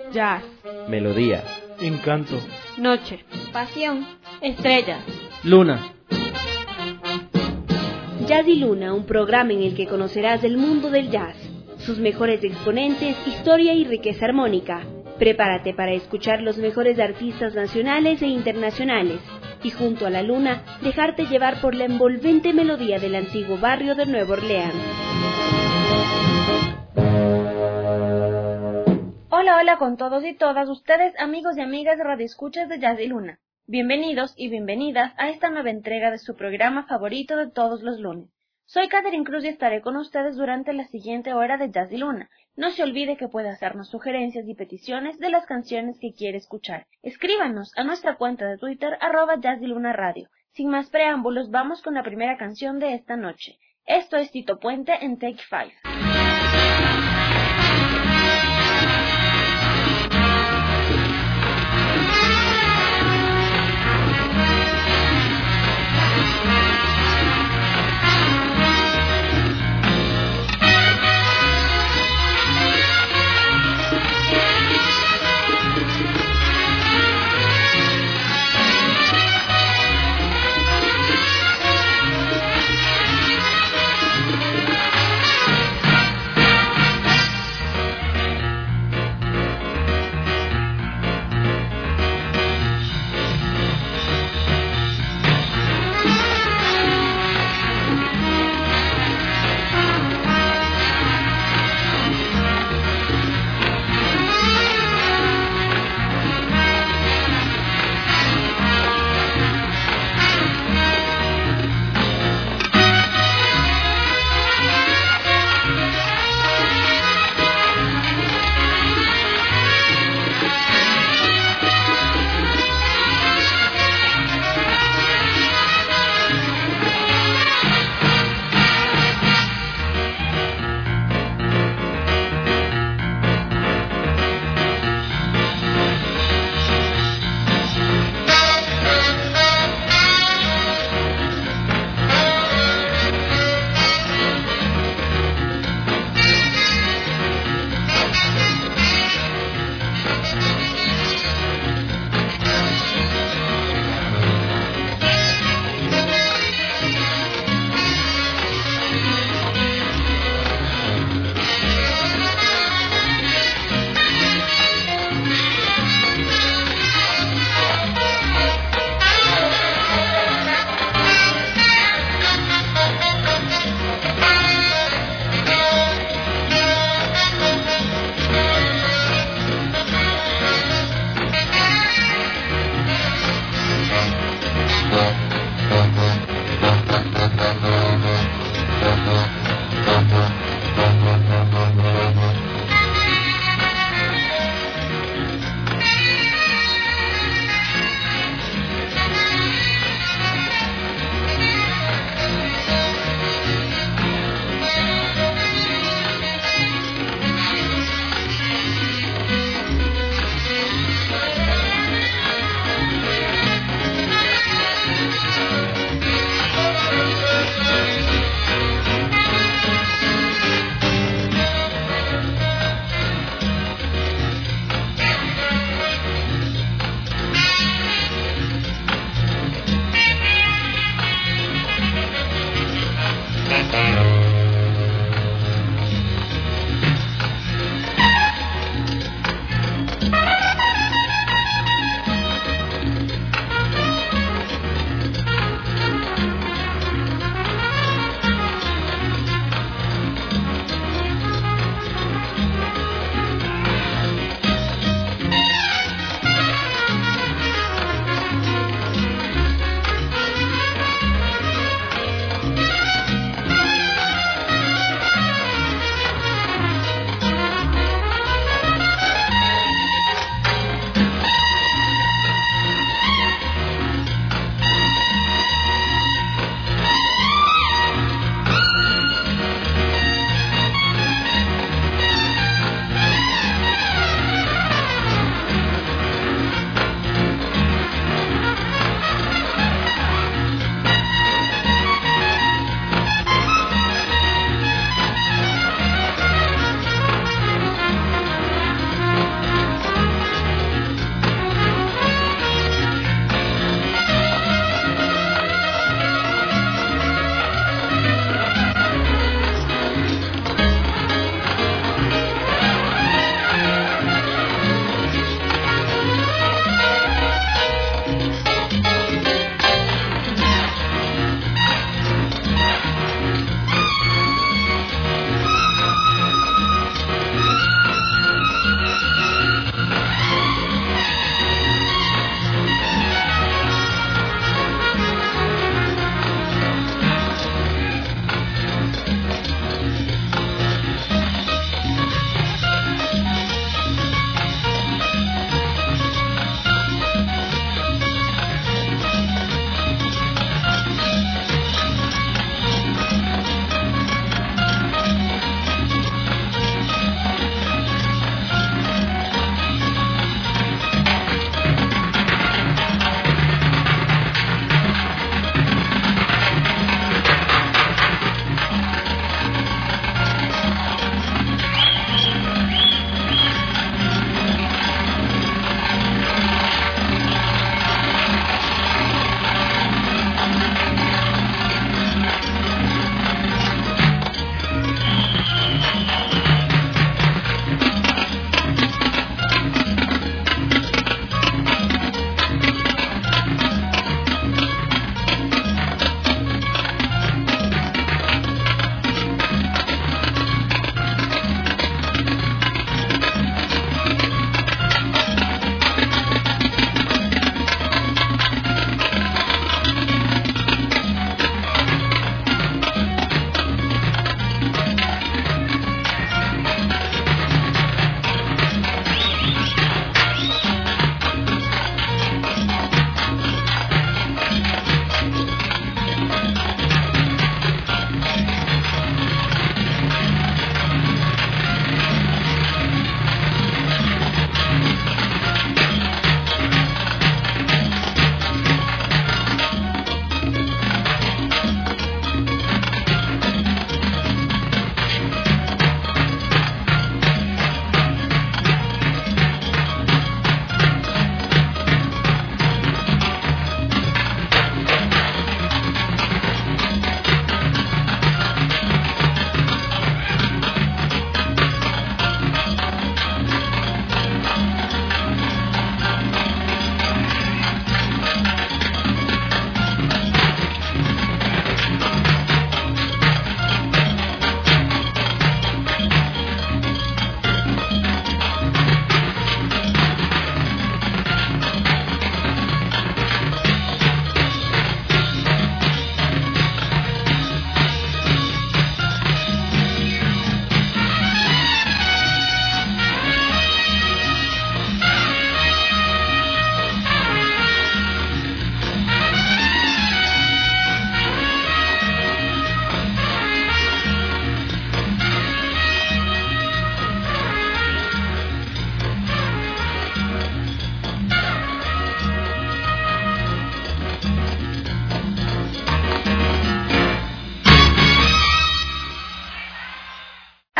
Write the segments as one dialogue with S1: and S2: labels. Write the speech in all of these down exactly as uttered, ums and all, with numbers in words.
S1: Jazz,
S2: melodía,
S3: encanto,
S1: noche,
S4: pasión,
S1: estrellas,
S3: luna.
S5: Jazz y Luna, un programa en el que conocerás del mundo del jazz, sus mejores exponentes, historia y riqueza armónica. Prepárate para escuchar los mejores artistas nacionales e internacionales y junto a la luna dejarte llevar por la envolvente melodía del antiguo barrio de Nueva Orleans.
S4: Hola, hola con todos y todas ustedes, amigos y amigas radioescuchas de Jazz y Luna. Bienvenidos y bienvenidas a esta nueva entrega de su programa favorito de todos los lunes. Soy Catherine Cruz y estaré con ustedes durante la siguiente hora de Jazz y Luna. No se olvide que puede hacernos sugerencias y peticiones de las canciones que quiere escuchar. Escríbanos a nuestra cuenta de Twitter, arroba Jazz y Luna Radio. Sin más preámbulos, vamos con la primera canción de esta noche. Esto es Tito Puente en Take Five.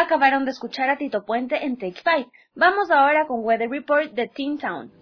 S4: Acabaron de escuchar a Tito Puente en Take Five. Vamos ahora con Weather Report de Teen Town.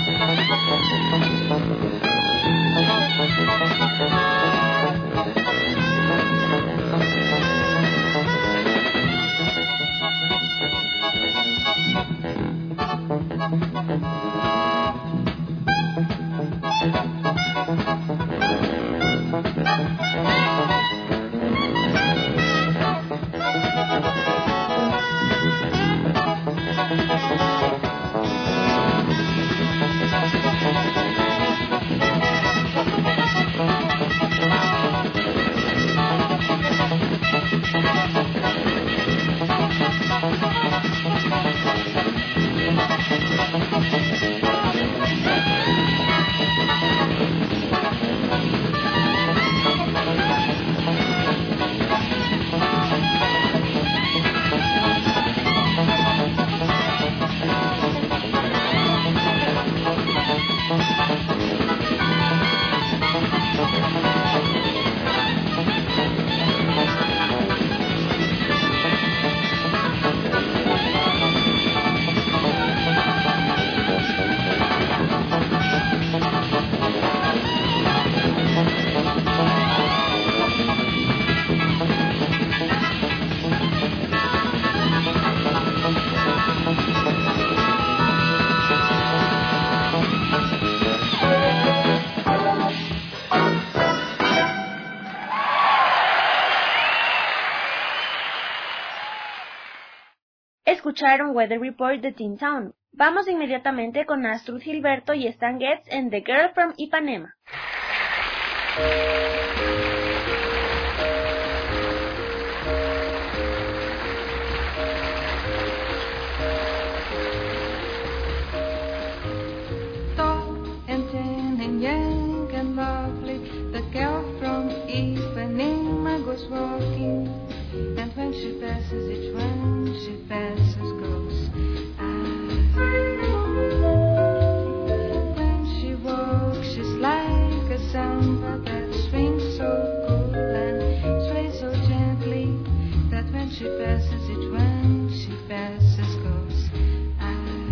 S4: Escucharon Weather Report de Teen Town. Vamos inmediatamente con Astrud Gilberto y Stan Getz en The Girl from Ipanema.
S1: Tall and thin and young and lovely, the girl from Ipanema goes walking, and when she passes each one, she passes close. Ah. When she walks, she's like a samba that swings so cool and sways so gently, that when she passes each one, she passes close. Ah.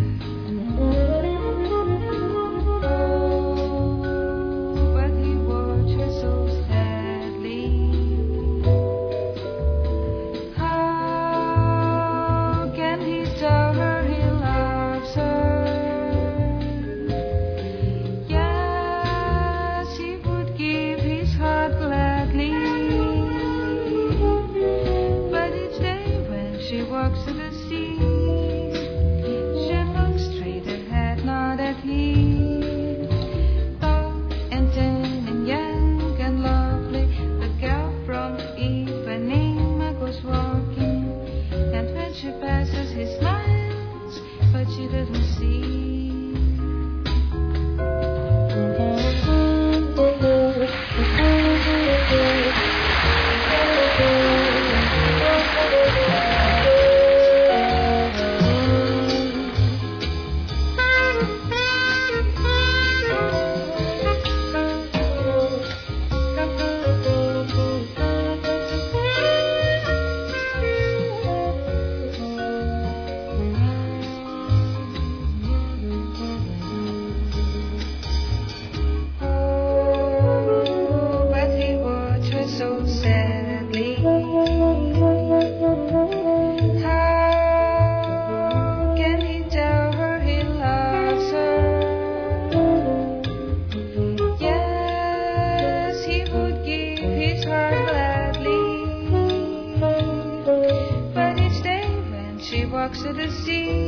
S1: To the sea,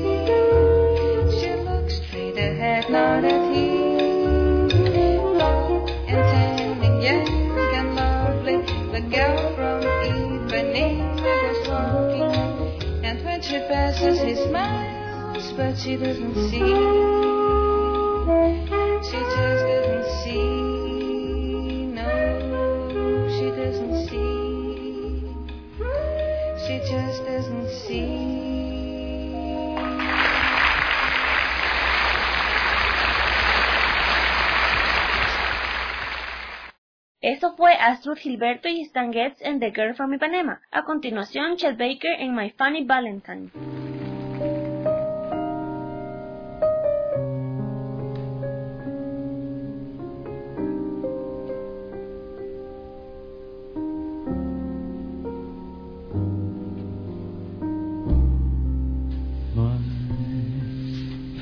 S1: she looks straight ahead, not at him. Tall and tan and young and lovely, the girl from Ipanema goes walking, and when she passes, he smiles, but she doesn't see. She just doesn't see. No, she doesn't see. She just doesn't see.
S4: Eso fue Astrud Gilberto y Stan Getz en The Girl from Ipanema. A continuación, Chet Baker en My Funny Valentine.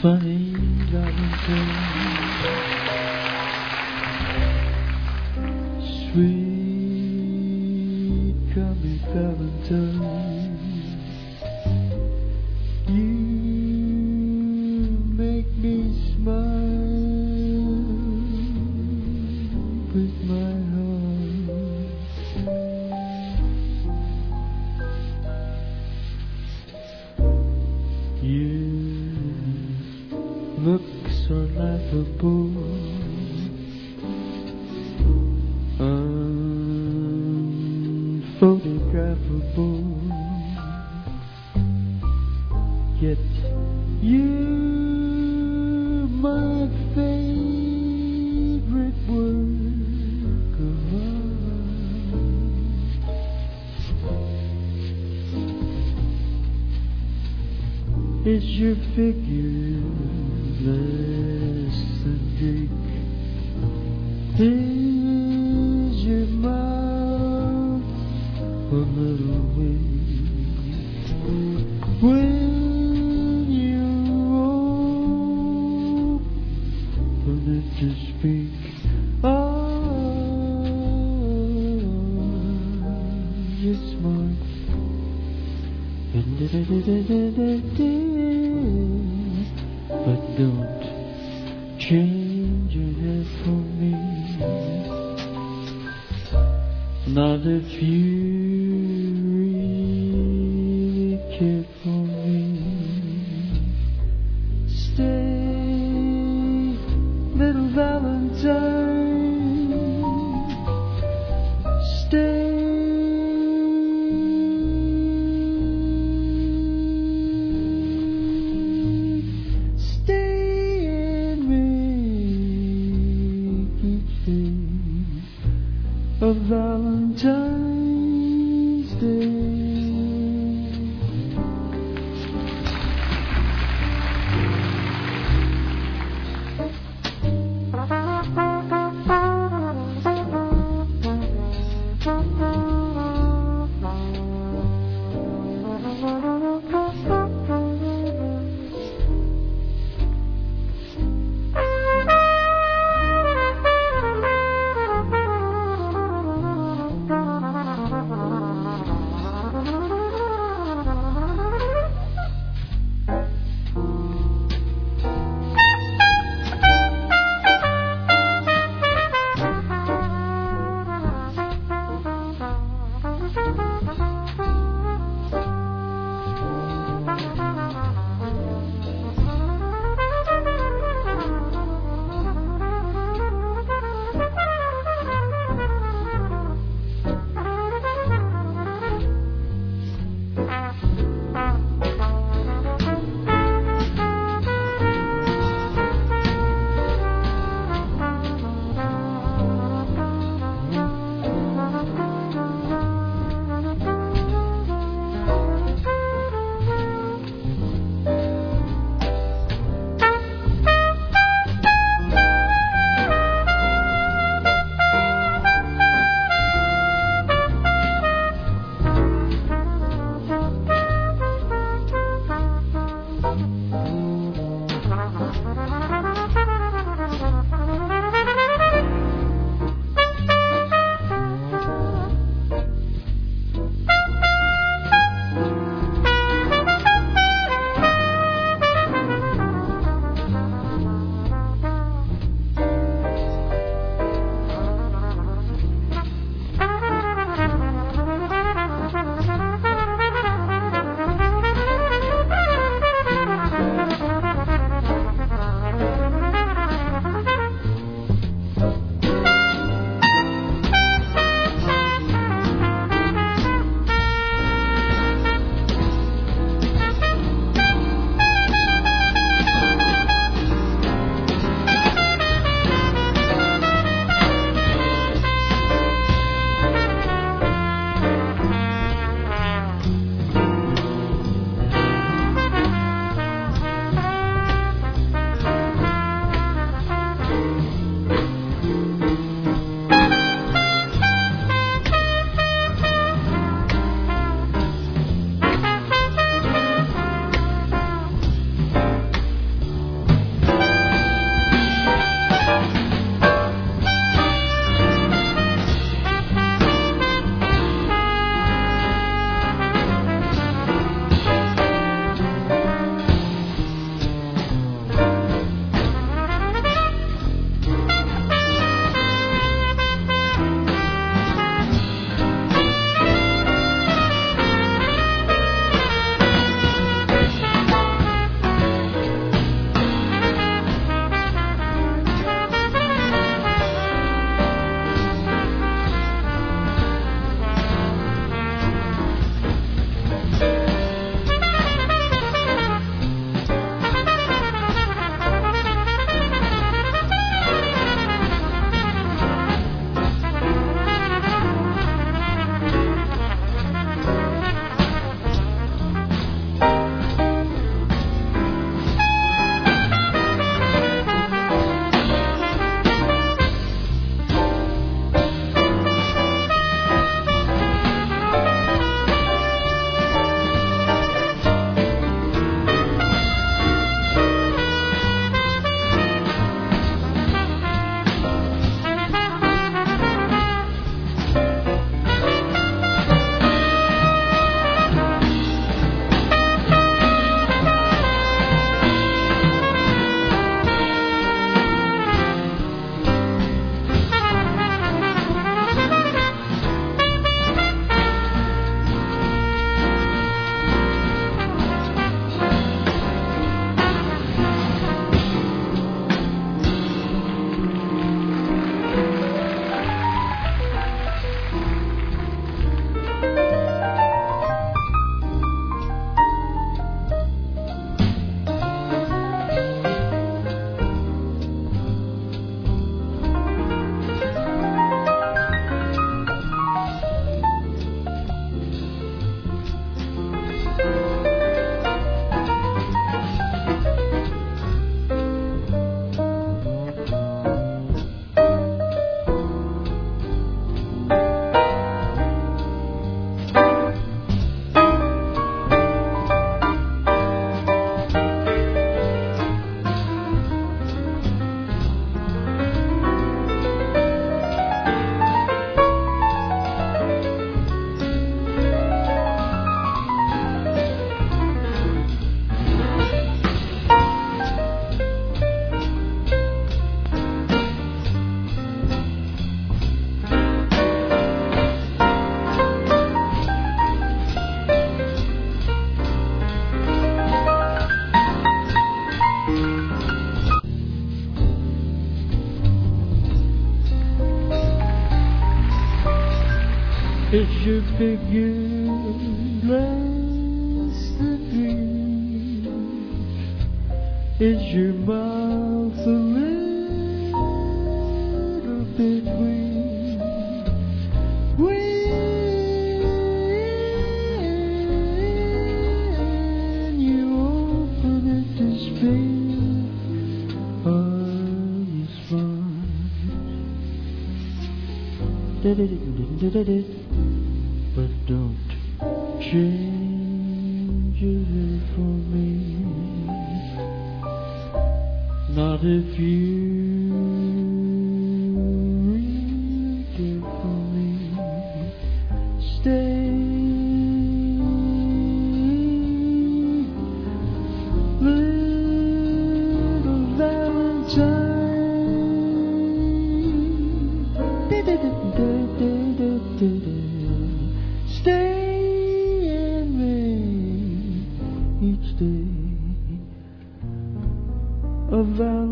S2: funny Valentine, sweet comic Valentine, you make me smile with my heart. Your looks are laughable, unphotographable, yet you're my favorite work of art. Is your figure less than Greek? Is your mouth a little weak? When you open it to speak, oh, you're smart. But don't change your head for me, not if you really care for me. Stay, little Valentine, stay. Of Valentine's Day. Is your figure less than dreams? Is your mouth a little bit weak? When you open it to speak, are you smart? But don't change it for me. Not if you really care for me. Stay, little Valentine. Stay in me each day of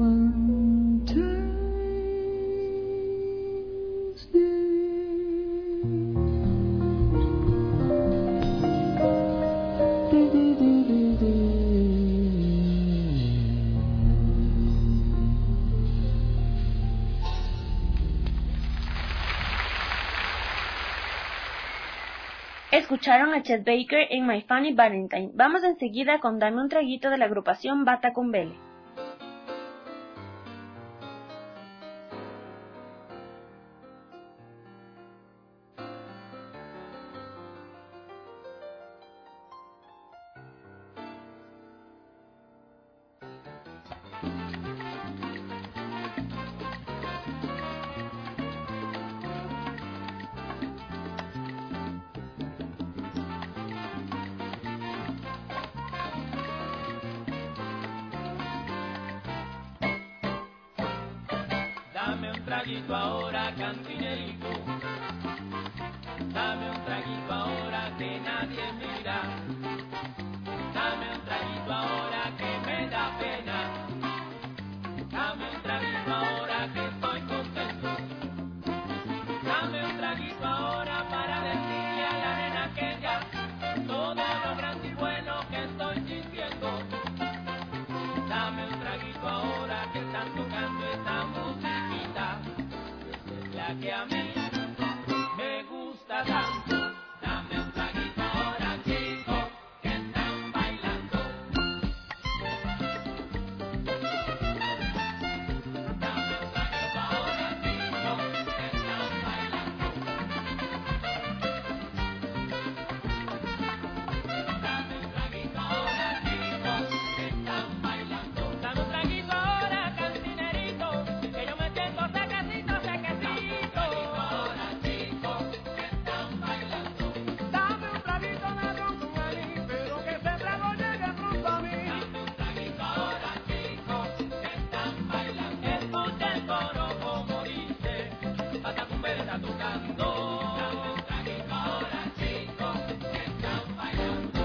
S2: Valentine's Day.
S4: Escucharon a Chet Baker en My Funny Valentine. Vamos enseguida con Dame un traguito de la agrupación Bata con Vele.
S3: Dame un traguito ahora, cantinerito. Dame un traguito ahora que nadie mira. Dame un traguito ahora que me da pena. Dame un traguito ahora que estoy contento. Dame un traguito ahora para decirle a la nena aquella todo lo grande y bueno que estoy sintiendo. Dame un traguito ahora que están tocando esta musiquita, es la que a mí me gusta tanto. Dame un traguito ahora, chicos, que están bailando. Dame un traguito ahora, chicos, que están bailando. Dame un traguito ahora, chicos, que están bailando. Dame un traguito ahora, cantinerito, que yo me tengo secacito, secacito. Ahora, chicos, que están bailando. Dame un traguito de ron con maní, pero que ese trago llegue pronto a mí. Dame un traguito ahora, chicos, que están bailando. Escucha el coro como dice, Bata con Vele está tocando. Dame un traguito ahora, chicos, que están bailando.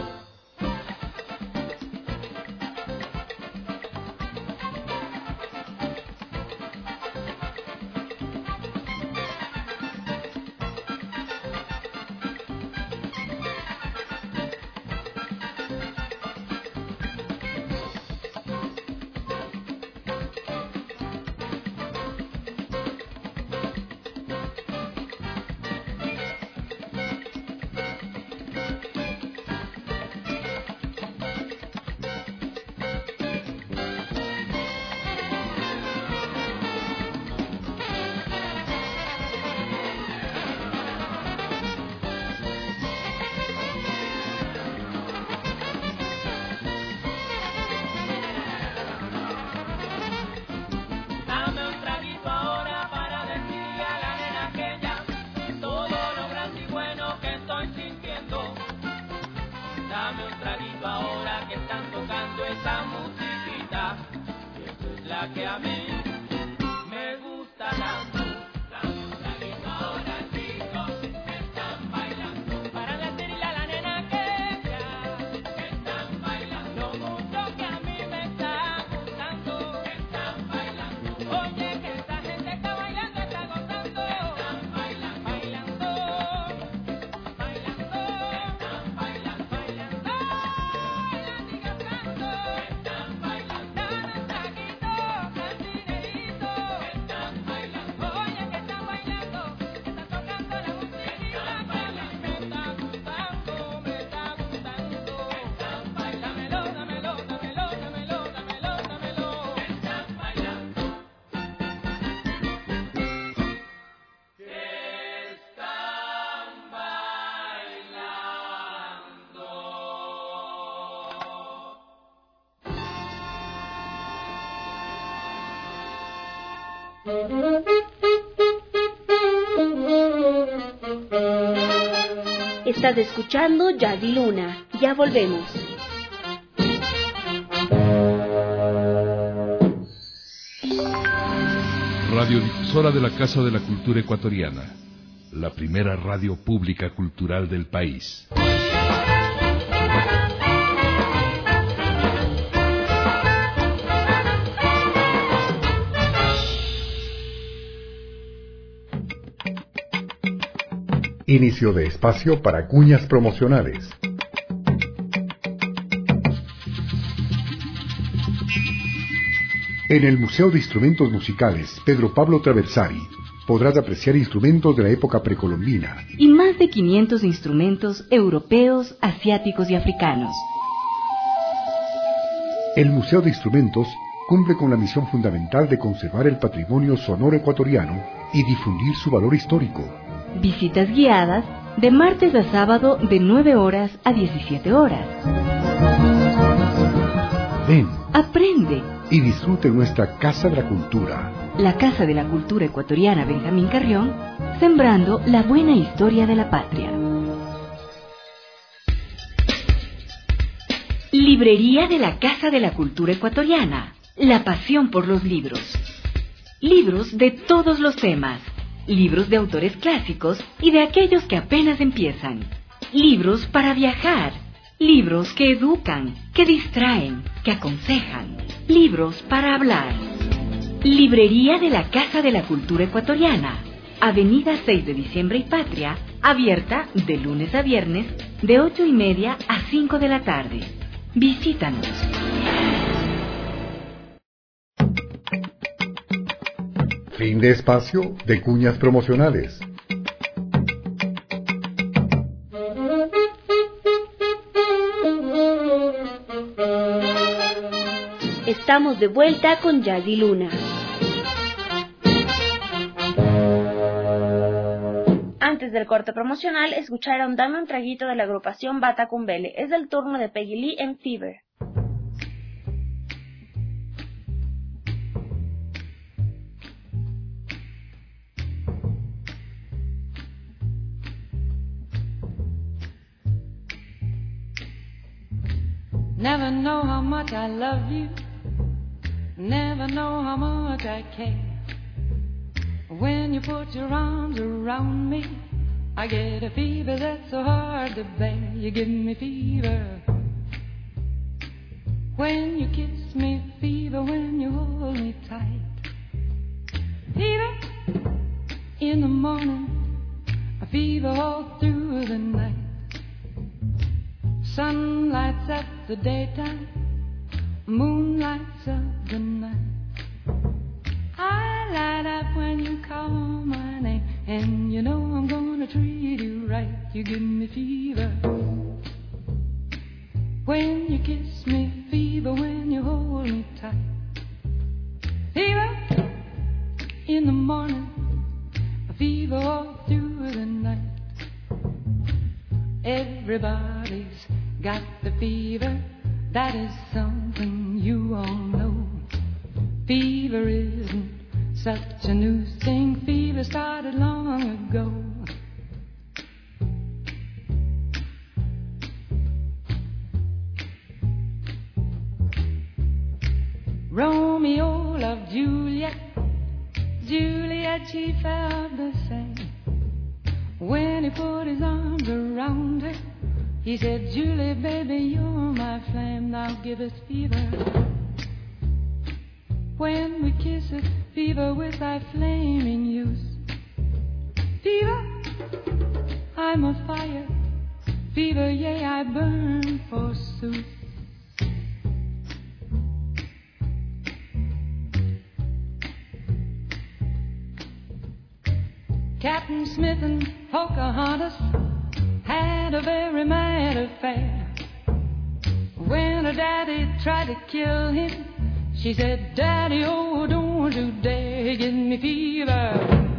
S3: Dame un traguito ahora para decirle a la nena aquella todo lo grande y bueno que estoy sintiendo. Dame un traguito ahora que están tocando esa musiquita, y esa es la que a mí me gusta tanto. Dame un traguito ahora, chicos, que están bailando. Para decirle a la nena aquella que están bailando lo mucho que a mí me está gustando. Que están bailando. Oye, que esta gente está bailando, está gozando. Están bailando, bailando.
S5: Estás escuchando Jazz y Luna. Ya volvemos.
S6: Radiodifusora de la Casa de la Cultura Ecuatoriana, la primera radio pública cultural del país.
S7: Inicio de espacio para cuñas promocionales. En el Museo de Instrumentos Musicales Pedro Pablo Traversari podrás apreciar instrumentos de la época precolombina
S8: y más de quinientos instrumentos europeos, asiáticos y africanos.
S7: El Museo de Instrumentos cumple con la misión fundamental de conservar el patrimonio sonoro ecuatoriano y difundir su valor histórico.
S8: Visitas guiadas de martes a sábado de nueve horas a diecisiete horas.
S7: Ven,
S8: aprende
S7: y disfrute nuestra Casa de la Cultura.
S8: La Casa de la Cultura Ecuatoriana Benjamín Carrión, sembrando la buena historia de la patria. Librería de la Casa de la Cultura Ecuatoriana. La pasión por los libros. Libros de todos los temas. Libros de autores clásicos y de aquellos que apenas empiezan. Libros para viajar. Libros que educan, que distraen, que aconsejan. Libros para hablar. Librería de la Casa de la Cultura Ecuatoriana. Avenida seis de Diciembre y Patria, abierta de lunes a viernes, de ocho y media a cinco de la tarde. Visítanos.
S7: Fin de espacio de cuñas promocionales.
S5: Estamos de vuelta con Jazz y Luna.
S4: Antes del corte promocional, escucharon Dame un traguito de la agrupación Bata Cumbele. Es el turno de Peggy Lee en Fever.
S1: Never know how much I love you. Never know how much I care. When you put your arms around me, I get a fever that's so hard to bear. You give me fever when you kiss me, fever when you hold me tight. Fever in the morning, a fever all through the night. Sun lights up the daytime, moon lights up the night. I light up when you call my name, and you know I'm gonna treat you right. You give me fever when you kiss me, fever when you hold me tight. Fever in the morning, a fever all through the night. Everybody's got the fever, that is something you all know. Fever isn't such a new thing, fever started long ago. Romeo loved Juliet, Juliet she felt the same. When he put his arms around her, he said, Julie, baby, you're my flame, now give us fever. When we kiss it, fever with thy flaming youth. Fever, I'm a fire. Fever, yea, I burn forsooth. Captain Smith and Pocahontas had a very mad affair. When her daddy tried to kill him, she said, Daddy, oh, don't you dare give me fever.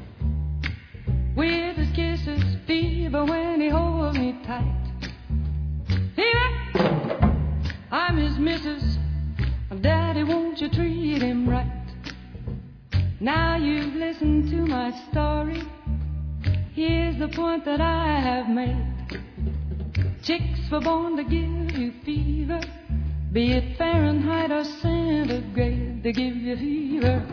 S1: With his kisses, fever when he holds me tight. Fever, I'm his missus. Daddy, won't you treat him right? Now you've listened to my story. Here's the point that I have made. Chicks were born to give you fever, be it Fahrenheit or centigrade, they give you fever.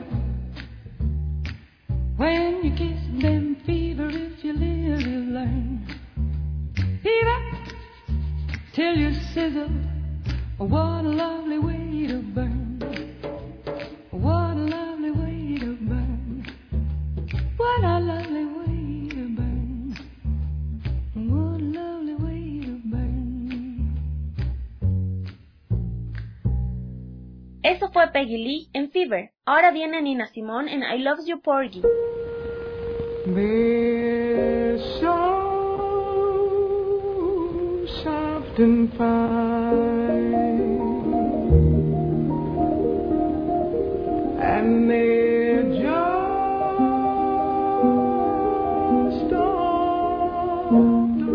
S1: When you kiss them, fever, if you live, you learn. Fever, till you sizzle, what a lovely way to burn. What a lovely way to burn. What a lovely way to burn. What a lovely way to burn.
S4: Eso fue Peggy Lee en Fever. Ahora viene Nina Simone en I Love You Porgy.
S2: They're so soft and fine, and they're just on the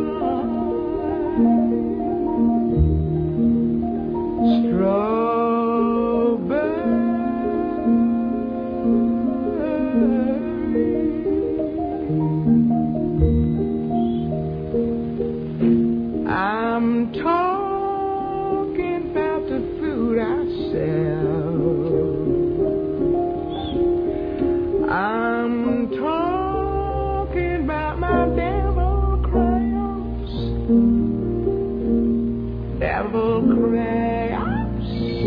S2: line. Strawberry, I'm talking about the fruit I sell. I'm talking about my devil crayons. Devil crayons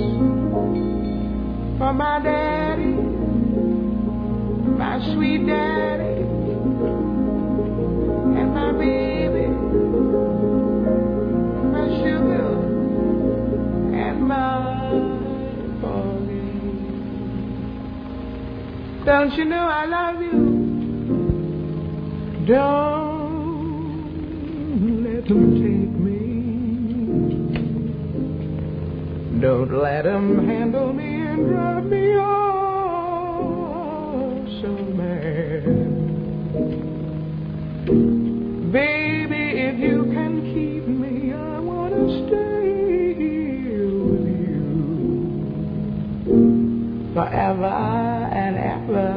S2: for my daddy, my sweet daddy, and my baby, my sugar, and my Polly. Don't you know I love you? Don't let them take me. Don't let them handle me and drive me oh so mad. Baby, if you can keep me, I want to stay with you forever and ever.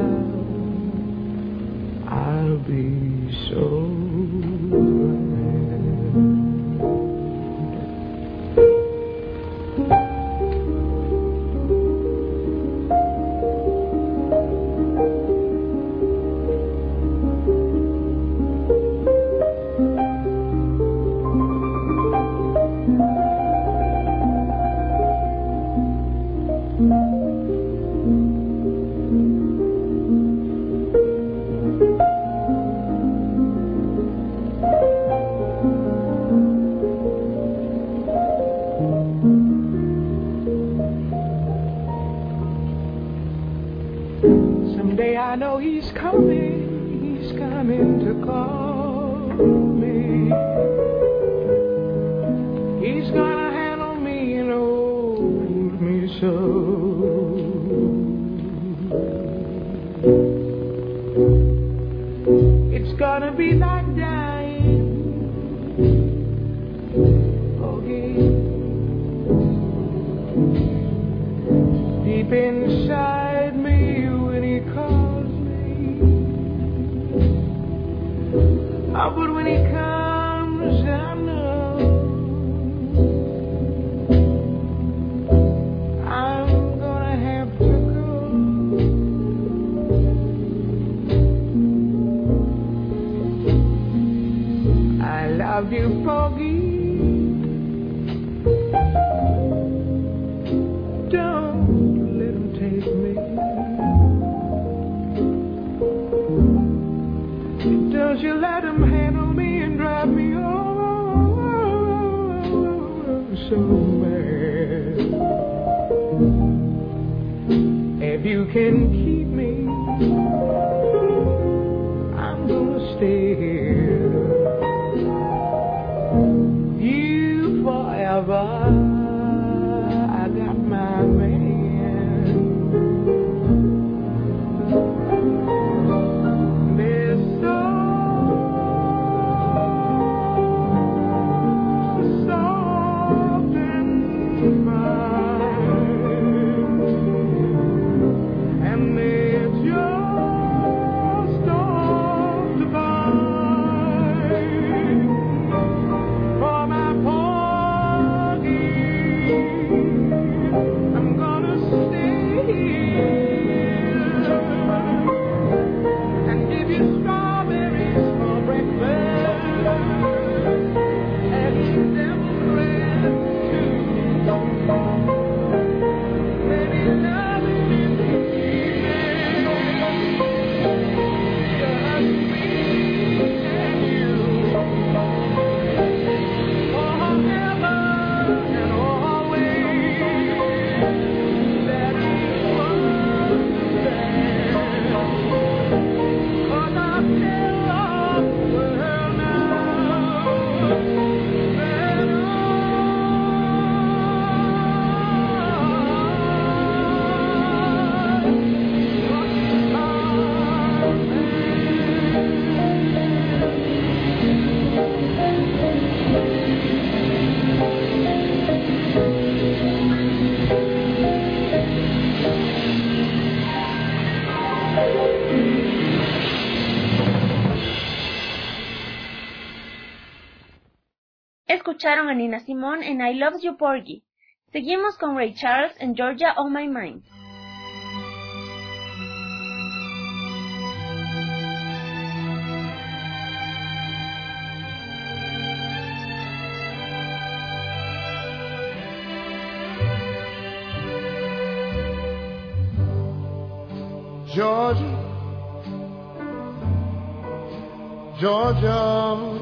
S2: I'll be so someday I know he's coming, he's coming to call me. He's gonna handle me and hold me so. It's gonna be like dying again. Deep inside me when he calls me. Oh, but when he comes, I know I'm gonna have to go. I love you, Foggy. Don't let him take me. Don't you let him handle me and drive me oh so mad. If you can keep me, I'm gonna stay here. You forever. I got my man. They're so soft and fine, and they
S4: Escucharon a Nina Simone en I Love You Porgy. Seguimos con Ray Charles en Georgia on My Mind.
S9: Georgia, Georgia,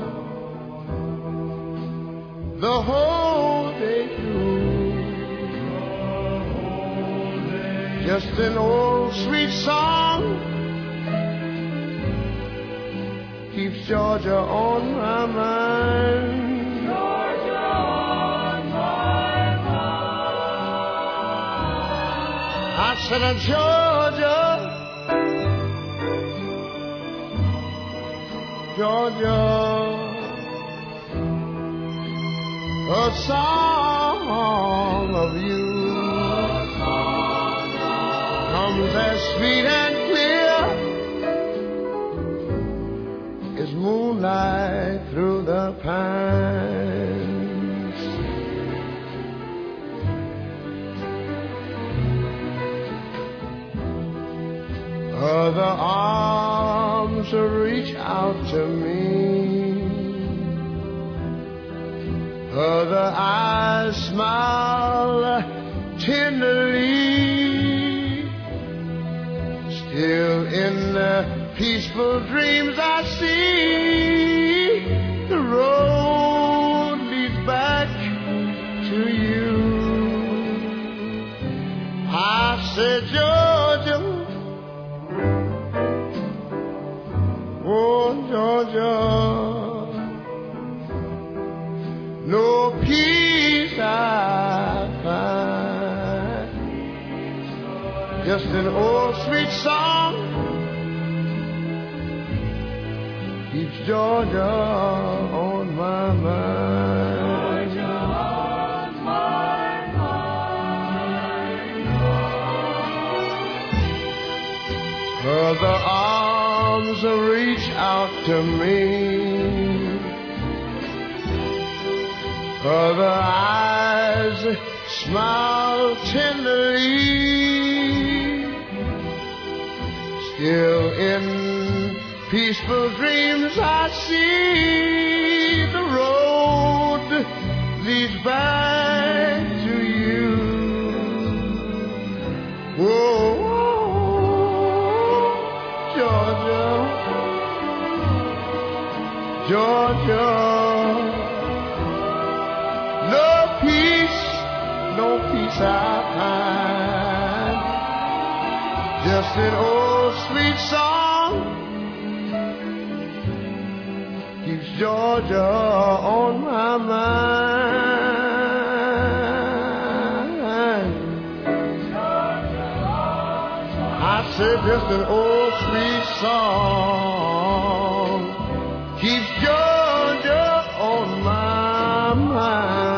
S9: the whole day through, just an old sweet song keeps Georgia on my mind. Georgia on my mind. I said, uh, Georgia, Georgia, a song of you comes as sweet and clear as moonlight through the pines. Other arms reach out to me, other eyes smile tenderly. Still in the peaceful dreams I see, the road leads back to you. I said, Georgia, oh Georgia, no peace I find, just an old sweet song keeps Georgia on my mind. Georgia on my mind. Other arms reach out to me, other eyes smile tenderly. Still in peaceful dreams I see the road leads back to you. Whoa, Georgia, Georgia, no peace, no peace I find, just an old sweet song keeps Georgia on my mind. I said just an old sweet song keeps Georgia on my mind.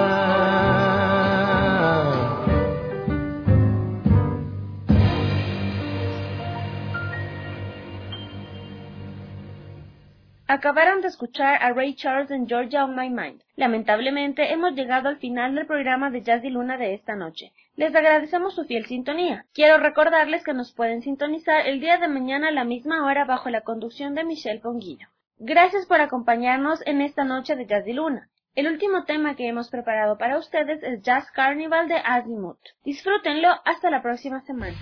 S4: Acabaron de escuchar a Ray Charles en Georgia on My Mind. Lamentablemente hemos llegado al final del programa de Jazz y Luna de esta noche. Les agradecemos su fiel sintonía. Quiero recordarles que nos pueden sintonizar el día de mañana a la misma hora bajo la conducción de Michelle Ponguillo. Gracias por acompañarnos en esta noche de Jazz y Luna. El último tema que hemos preparado para ustedes es Jazz Carnival de Azimuth. Disfrútenlo hasta la próxima semana.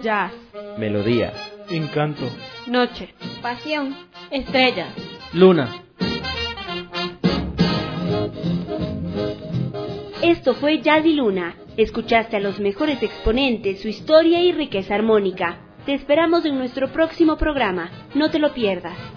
S5: Jazz.
S10: Melodía.
S11: Encanto.
S5: Noche.
S4: Pasión.
S5: Estrellas.
S11: Luna.
S5: Esto fue Jazz y Luna. Escuchaste a los mejores exponentes, su historia y riqueza armónica. Te esperamos en nuestro próximo programa. No te lo pierdas.